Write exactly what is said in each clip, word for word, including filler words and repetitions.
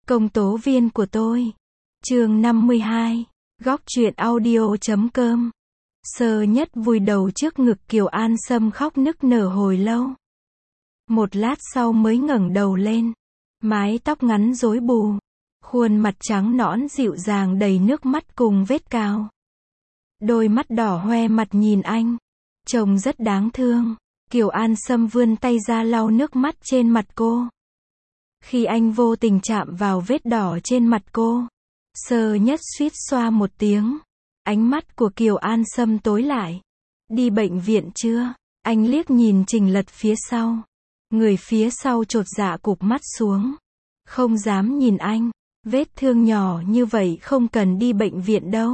Công tố viên của tôi. Chương năm mươi hai. Góc truyện audio chấm com. Sơ Nhất vùi đầu trước ngực Kiều An Sâm khóc nức nở hồi lâu. Một lát sau mới ngẩng đầu lên. Mái tóc ngắn rối bù. Khuôn mặt trắng nõn dịu dàng đầy nước mắt cùng vết cào. Đôi mắt đỏ hoe mặt nhìn anh. Trông rất đáng thương. Kiều An Sâm vươn tay ra lau nước mắt trên mặt cô. Khi anh vô tình chạm vào vết đỏ trên mặt cô, Sơ Nhất suýt xoa một tiếng. Ánh mắt của Kiều An Sâm tối lại. Đi bệnh viện chưa? Anh liếc nhìn Trình Lật phía sau. Người phía sau chột dạ cụp mắt xuống. Không dám nhìn anh. Vết thương nhỏ như vậy không cần đi bệnh viện đâu.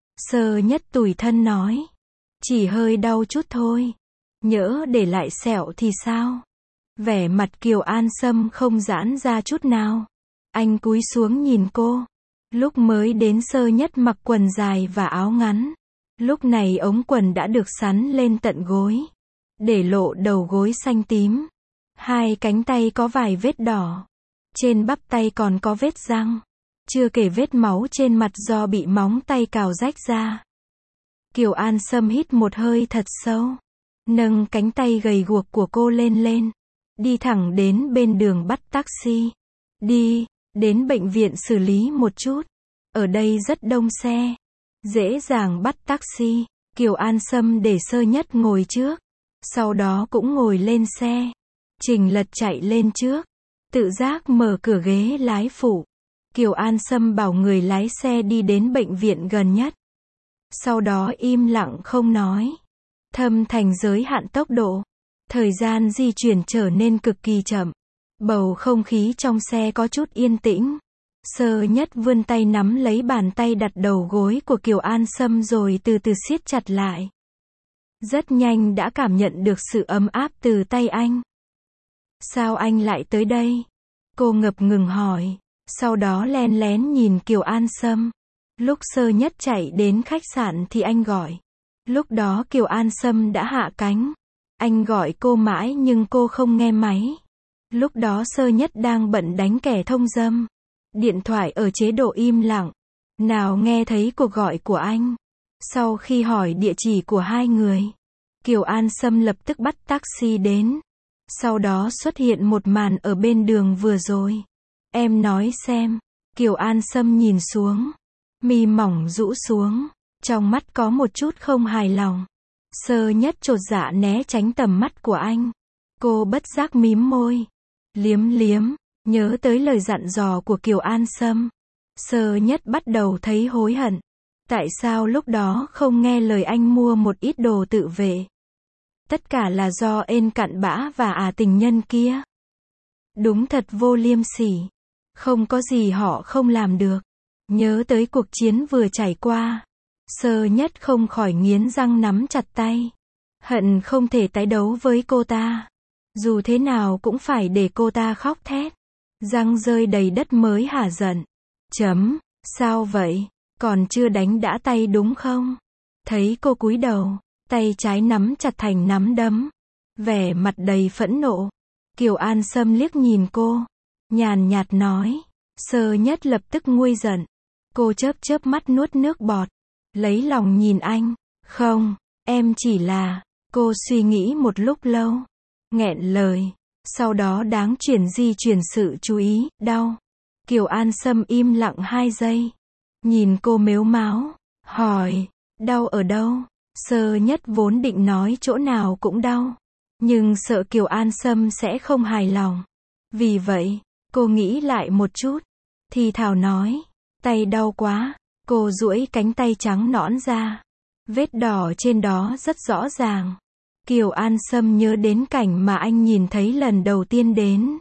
Sơ Nhất tủi thân nói. Chỉ hơi đau chút thôi. Nhỡ để lại sẹo thì sao? Vẻ mặt Kiều An Sâm không giãn ra chút nào. Anh cúi xuống nhìn cô. Lúc mới đến Sơ Nhất mặc quần dài và áo ngắn. Lúc này ống quần đã được sắn lên tận gối. Để lộ đầu gối xanh tím. Hai cánh tay có vài vết đỏ. Trên bắp tay còn có vết răng. Chưa kể vết máu trên mặt do bị móng tay cào rách ra. Kiều An Sâm hít một hơi thật sâu. Nâng cánh tay gầy guộc của cô lên lên. Đi thẳng đến bên đường bắt taxi. Đi, đến bệnh viện xử lý một chút. Ở đây rất đông xe. Dễ dàng bắt taxi. Kiều An Sâm để Sơ Nhất ngồi trước. Sau đó cũng ngồi lên xe. Trình Lật chạy lên trước. Tự giác mở cửa ghế lái phụ. Kiều An Sâm bảo người lái xe đi đến bệnh viện gần nhất. Sau đó im lặng không nói. Thâm Thành giới hạn tốc độ. Thời gian di chuyển trở nên cực kỳ chậm. Bầu không khí trong xe có chút yên tĩnh. Sơ Nhất vươn tay nắm lấy bàn tay đặt đầu gối của Kiều An Sâm rồi từ từ siết chặt lại. Rất nhanh đã cảm nhận được sự ấm áp từ tay anh. Sao anh lại tới đây? Cô ngập ngừng hỏi. Sau đó len lén nhìn Kiều An Sâm. Lúc Sơ Nhất chạy đến khách sạn thì anh gọi. Lúc đó Kiều An Sâm đã hạ cánh. Anh gọi cô mãi nhưng cô không nghe máy. Lúc đó Sơ Nhất đang bận đánh kẻ thông dâm. Điện thoại ở chế độ im lặng. Nào nghe thấy cuộc gọi của anh. Sau khi hỏi địa chỉ của hai người, Kiều An Sâm lập tức bắt taxi đến. Sau đó xuất hiện một màn ở bên đường vừa rồi. Em nói xem. Kiều An Sâm nhìn xuống. Mi mỏng rũ xuống. Trong mắt có một chút không hài lòng. Sơ Nhất chột dạ né tránh tầm mắt của anh. Cô bất giác mím môi. Liếm liếm. Nhớ tới lời dặn dò của Kiều An Sâm. Sơ Nhất bắt đầu thấy hối hận. Tại sao lúc đó không nghe lời anh mua một ít đồ tự vệ? Tất cả là do ên cặn bã và à tình nhân kia. Đúng thật vô liêm sỉ. Không có gì họ không làm được. Nhớ tới cuộc chiến vừa trải qua. Sơ Nhất không khỏi nghiến răng nắm chặt tay. Hận không thể tái đấu với cô ta. Dù thế nào cũng phải để cô ta khóc thét. Răng rơi đầy đất mới hả giận. Chấm, sao vậy? Còn chưa đánh đã tay đúng không? Thấy cô cúi đầu, tay trái nắm chặt thành nắm đấm. Vẻ mặt đầy phẫn nộ. Kiều An Sâm liếc nhìn cô. Nhàn nhạt nói. Sơ Nhất lập tức nguôi giận. Cô chớp chớp mắt nuốt nước bọt. Lấy lòng nhìn anh. Không, em chỉ là... Cô suy nghĩ một lúc lâu. Nghẹn lời. Sau đó đáng chuyển di chuyển sự chú ý. Đau. Kiều An Sâm im lặng hai giây. Nhìn cô mếu máo. Hỏi. Đau ở đâu? Sơ Nhất vốn định nói chỗ nào cũng đau. Nhưng sợ Kiều An Sâm sẽ không hài lòng. Vì vậy, cô nghĩ lại một chút. Thì thào nói. Tay đau quá. Cô duỗi cánh tay trắng nõn ra. Vết đỏ trên đó rất rõ ràng. Kiều An Sâm nhớ đến cảnh mà anh nhìn thấy lần đầu tiên đến.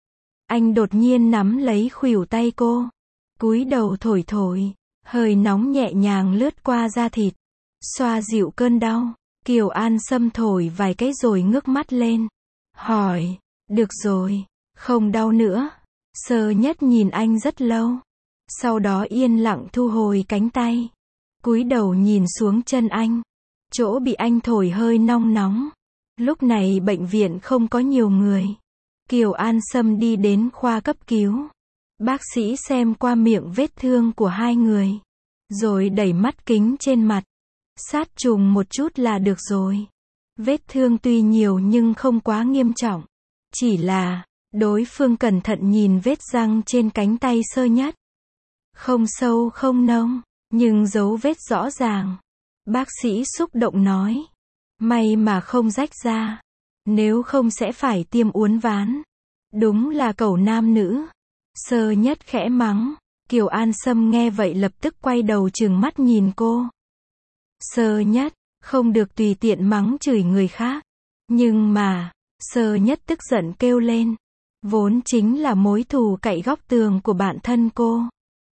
Anh đột nhiên nắm lấy khuỷu tay cô. Cúi đầu thổi thổi. Hơi nóng nhẹ nhàng lướt qua da thịt. Xoa dịu cơn đau. Kiều An Sâm thổi vài cái rồi ngước mắt lên. Hỏi. Được rồi. Không đau nữa. Sơ Nhất nhìn anh rất lâu. Sau đó yên lặng thu hồi cánh tay. Cúi đầu nhìn xuống chân anh. Chỗ bị anh thổi hơi nong nóng. Lúc này bệnh viện không có nhiều người. Kiều An Sâm đi đến khoa cấp cứu. Bác sĩ xem qua miệng vết thương của hai người, rồi đẩy mắt kính trên mặt. Sát trùng một chút là được rồi. Vết thương tuy nhiều nhưng không quá nghiêm trọng. Chỉ là, đối phương cẩn thận nhìn vết răng trên cánh tay Sơ Nhất. Không sâu không nông, nhưng dấu vết rõ ràng. Bác sĩ xúc động nói. May mà không rách ra. Nếu không sẽ phải tiêm uốn ván. Đúng là cẩu nam nữ. Sơ Nhất khẽ mắng. Kiều An Sâm nghe vậy lập tức quay đầu trừng mắt nhìn cô. Sơ Nhất, không được tùy tiện mắng chửi người khác. Nhưng mà, Sơ Nhất tức giận kêu lên. Vốn chính là mối thù cậy góc tường của bạn thân cô.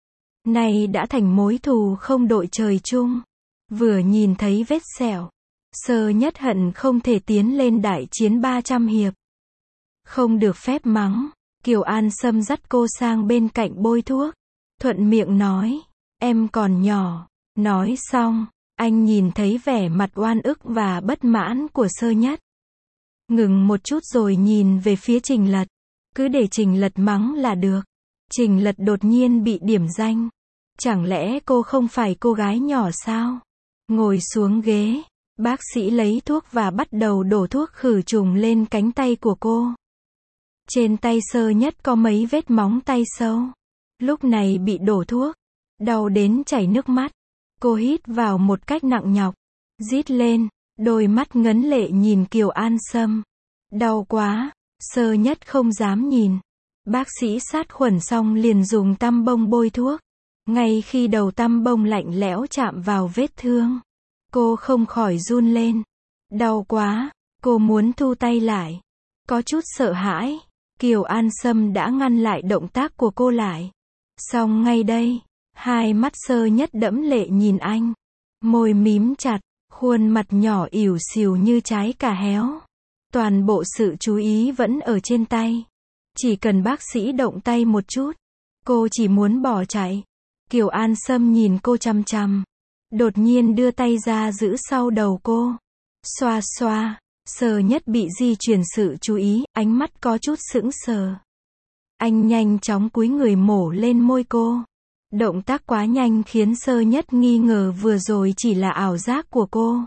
Nay đã thành mối thù không đội trời chung. Vừa nhìn thấy vết sẹo, Sơ Nhất hận không thể tiến lên đại chiến ba trăm hiệp. Không được phép mắng. Kiều An Sâm dắt cô sang bên cạnh bôi thuốc. Thuận miệng nói, em còn nhỏ. Nói xong, anh nhìn thấy vẻ mặt oan ức và bất mãn của Sơ Nhất. Ngừng một chút rồi nhìn về phía Trình Lật. Cứ để Trình Lật mắng là được. Trình Lật đột nhiên bị điểm danh. Chẳng lẽ cô không phải cô gái nhỏ sao? Ngồi xuống ghế, bác sĩ lấy thuốc và bắt đầu đổ thuốc khử trùng lên cánh tay của cô. Trên tay Sơ Nhất có mấy vết móng tay sâu. Lúc này bị đổ thuốc, đau đến chảy nước mắt. Cô hít vào một cách nặng nhọc, rít lên, đôi mắt ngấn lệ nhìn Kiều An Sâm. Đau quá, Sơ Nhất không dám nhìn. Bác sĩ sát khuẩn xong liền dùng tăm bông bôi thuốc. Ngay khi đầu tăm bông lạnh lẽo chạm vào vết thương, cô không khỏi run lên. Đau quá, cô muốn thu tay lại. Có chút sợ hãi, Kiều An Sâm đã ngăn lại động tác của cô lại. Xong ngay đây, hai mắt Sơ Nhất đẫm lệ nhìn anh. Môi mím chặt, khuôn mặt nhỏ ỉu xìu như trái cà héo. Toàn bộ sự chú ý vẫn ở trên tay. Chỉ cần bác sĩ động tay một chút, cô chỉ muốn bỏ chạy. Kiều An Sâm nhìn cô chằm chằm. Đột nhiên đưa tay ra giữ sau đầu cô. Xoa xoa, Sơ Nhất bị di chuyển sự chú ý, ánh mắt có chút sững sờ. Anh nhanh chóng cúi người mổ lên môi cô. Động tác quá nhanh khiến Sơ Nhất nghi ngờ vừa rồi chỉ là ảo giác của cô.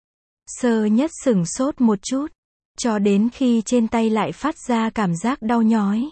Sơ Nhất sửng sốt một chút, cho đến khi trên tay lại phát ra cảm giác đau nhói.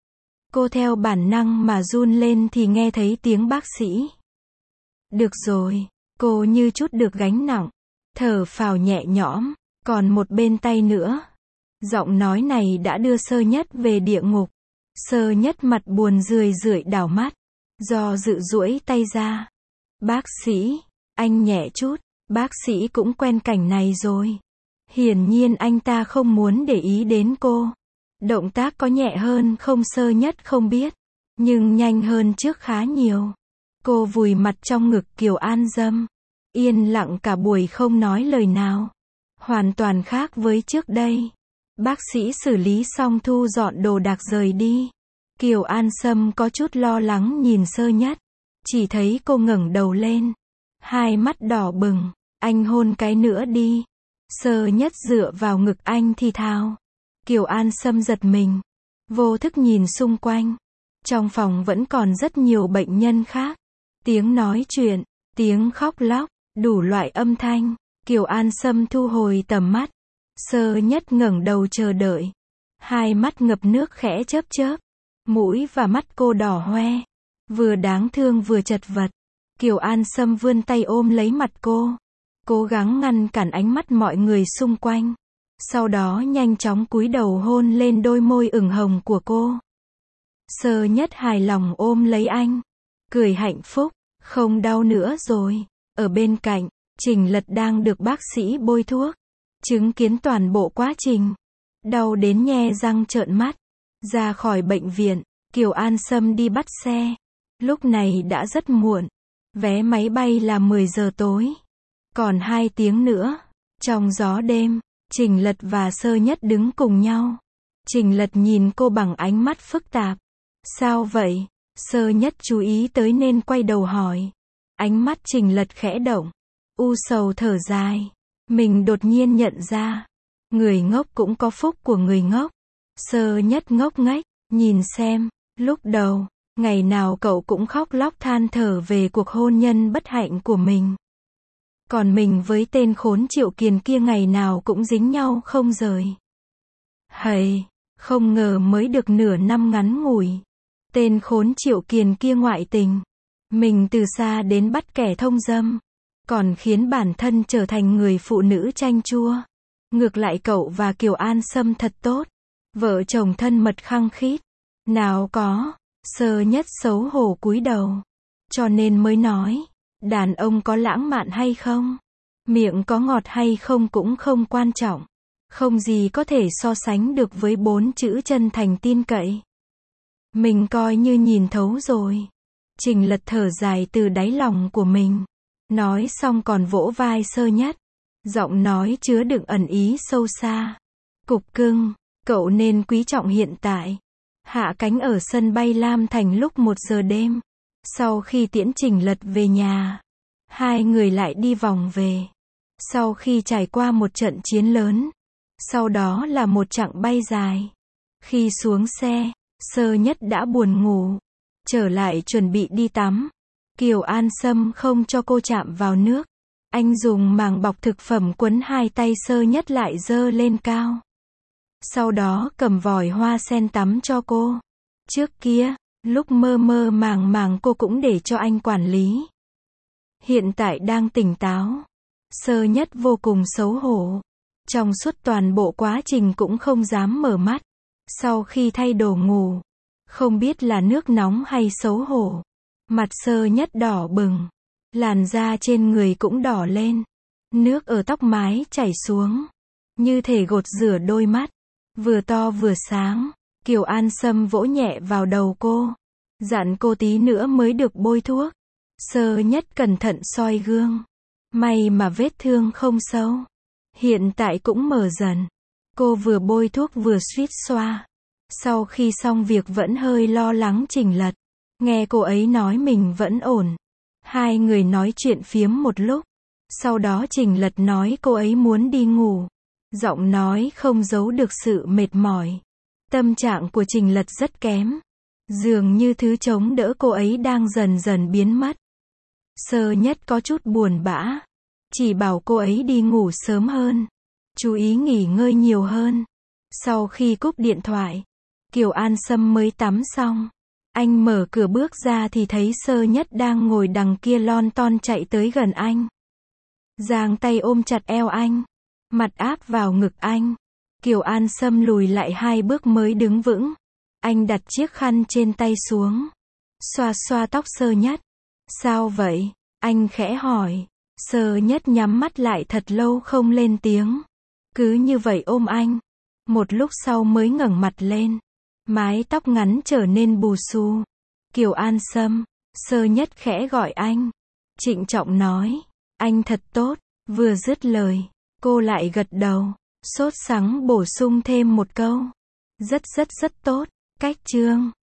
Cô theo bản năng mà run lên thì nghe thấy tiếng bác sĩ. Được rồi, cô như chút được gánh nặng, thở phào nhẹ nhõm, còn một bên tay nữa. Giọng nói này đã đưa Sơ Nhất về địa ngục. Sơ Nhất mặt buồn rười rượi đảo mắt, do dự duỗi tay ra. Bác sĩ, anh nhẹ chút, bác sĩ cũng quen cảnh này rồi. Hiển nhiên anh ta không muốn để ý đến cô. Động tác có nhẹ hơn không Sơ Nhất không biết, nhưng nhanh hơn trước khá nhiều. Cô vùi mặt trong ngực Kiều An Sâm, yên lặng cả buổi không nói lời nào. Hoàn toàn khác với trước đây. Bác sĩ xử lý xong thu dọn đồ đạc rời đi. Kiều An Sâm có chút lo lắng nhìn Sơ Nhất. Chỉ thấy cô ngẩng đầu lên, hai mắt đỏ bừng. Anh hôn cái nữa đi. Sơ Nhất dựa vào ngực anh thì thào. Kiều An Sâm giật mình, vô thức nhìn xung quanh. Trong phòng vẫn còn rất nhiều bệnh nhân khác. Tiếng nói chuyện, tiếng khóc lóc, đủ loại âm thanh. Kiều An Sâm thu hồi tầm mắt. Sơ Nhất ngẩng đầu chờ đợi. Hai mắt ngập nước khẽ chớp chớp. Mũi và mắt cô đỏ hoe. Vừa đáng thương vừa chật vật. Kiều An Sâm vươn tay ôm lấy mặt cô. Cố gắng ngăn cản ánh mắt mọi người xung quanh. Sau đó nhanh chóng cúi đầu hôn lên đôi môi ửng hồng của cô. Sơ Nhất hài lòng ôm lấy anh. Cười hạnh phúc. Không đau nữa rồi. Ở bên cạnh, Trình Lật đang được bác sĩ bôi thuốc. Chứng kiến toàn bộ quá trình. Đau đến nhe răng trợn mắt. Ra khỏi bệnh viện, Kiều An Sâm đi bắt xe. Lúc này đã rất muộn. Vé máy bay là mười giờ tối. Còn hai tiếng nữa. Trong gió đêm, Trình Lật và Sơ Nhất đứng cùng nhau. Trình Lật nhìn cô bằng ánh mắt phức tạp. Sao vậy? Sơ Nhất chú ý tới nên quay đầu hỏi. Ánh mắt Trình Lật khẽ động. U sầu thở dài. Mình đột nhiên nhận ra. Người ngốc cũng có phúc của người ngốc. Sơ Nhất ngốc nghếch. Nhìn xem. Lúc đầu, Ngày nào cậu cũng khóc lóc than thở về cuộc hôn nhân bất hạnh của mình. Còn mình với tên khốn Triệu Kiền kia ngày nào cũng dính nhau không rời. Hầy, không ngờ mới được nửa năm ngắn ngủi. Tên khốn Triệu Kiền kia ngoại tình. Mình từ xa đến bắt kẻ thông dâm. Còn khiến bản thân trở thành người phụ nữ chanh chua. Ngược lại cậu và Kiều An Sâm thật tốt. Vợ chồng thân mật khăng khít. Nào có, Sơ Nhất xấu hổ cúi đầu. Cho nên mới nói, đàn ông có lãng mạn hay không, miệng có ngọt hay không cũng không quan trọng. Không gì có thể so sánh được với bốn chữ chân thành tin cậy. Mình coi như nhìn thấu rồi. Trình Lật thở dài từ đáy lòng của mình. Nói xong còn vỗ vai Sơ Nhất. Giọng nói chứa đựng ẩn ý sâu xa. Cục cưng, cậu nên quý trọng hiện tại. Hạ cánh ở sân bay Lam Thành lúc một giờ đêm. Sau khi tiễn Trình Lật về nhà, hai người lại đi vòng về. Sau khi trải qua một trận chiến lớn, sau đó là một chặng bay dài. Khi xuống xe, Sơ Nhất đã buồn ngủ. Trở lại chuẩn bị đi tắm. Kiều An Sâm không cho cô chạm vào nước. Anh dùng màng bọc thực phẩm quấn hai tay Sơ Nhất lại giơ lên cao. Sau đó cầm vòi hoa sen tắm cho cô. Trước kia, lúc mơ mơ màng màng cô cũng để cho anh quản lý. Hiện tại đang tỉnh táo. Sơ Nhất vô cùng xấu hổ. Trong suốt toàn bộ quá trình cũng không dám mở mắt. Sau khi thay đồ ngủ, không biết là nước nóng hay xấu hổ, mặt Sơ Nhất đỏ bừng. Làn da trên người cũng đỏ lên. Nước ở tóc mái chảy xuống. Như thể gột rửa đôi mắt. Vừa to vừa sáng. Kiều An Sâm vỗ nhẹ vào đầu cô. Dặn cô tí nữa mới được bôi thuốc. Sơ Nhất cẩn thận soi gương. May mà vết thương không sâu. Hiện tại cũng mờ dần. Cô vừa bôi thuốc vừa suýt xoa. Sau khi xong việc vẫn hơi lo lắng Trình Lật. Nghe cô ấy nói mình vẫn ổn. Hai người nói chuyện phiếm một lúc. Sau đó Trình Lật nói cô ấy muốn đi ngủ. Giọng nói không giấu được sự mệt mỏi. Tâm trạng của Trình Lật rất kém. Dường như thứ chống đỡ cô ấy đang dần dần biến mất. Sơ Nhất có chút buồn bã. Chỉ bảo cô ấy đi ngủ sớm hơn. Chú ý nghỉ ngơi nhiều hơn. Sau khi cúp điện thoại, Kiều An Sâm mới tắm xong. Anh mở cửa bước ra thì thấy Sơ Nhất đang ngồi đằng kia lon ton chạy tới gần anh. Giang tay ôm chặt eo anh. Mặt áp vào ngực anh. Kiều An Sâm lùi lại hai bước mới đứng vững. Anh đặt chiếc khăn trên tay xuống. Xoa xoa tóc Sơ Nhất. Sao vậy? Anh khẽ hỏi. Sơ Nhất nhắm mắt lại thật lâu không lên tiếng. Cứ như vậy ôm anh. Một lúc sau mới ngẩng mặt lên. Mái tóc ngắn trở nên bù xù. Kiều An Sâm. Sơ Nhất khẽ gọi anh. Trịnh trọng nói. Anh thật tốt. Vừa dứt lời, cô lại gật đầu. Sốt sắng bổ sung thêm một câu. Rất rất rất tốt. Cách chương.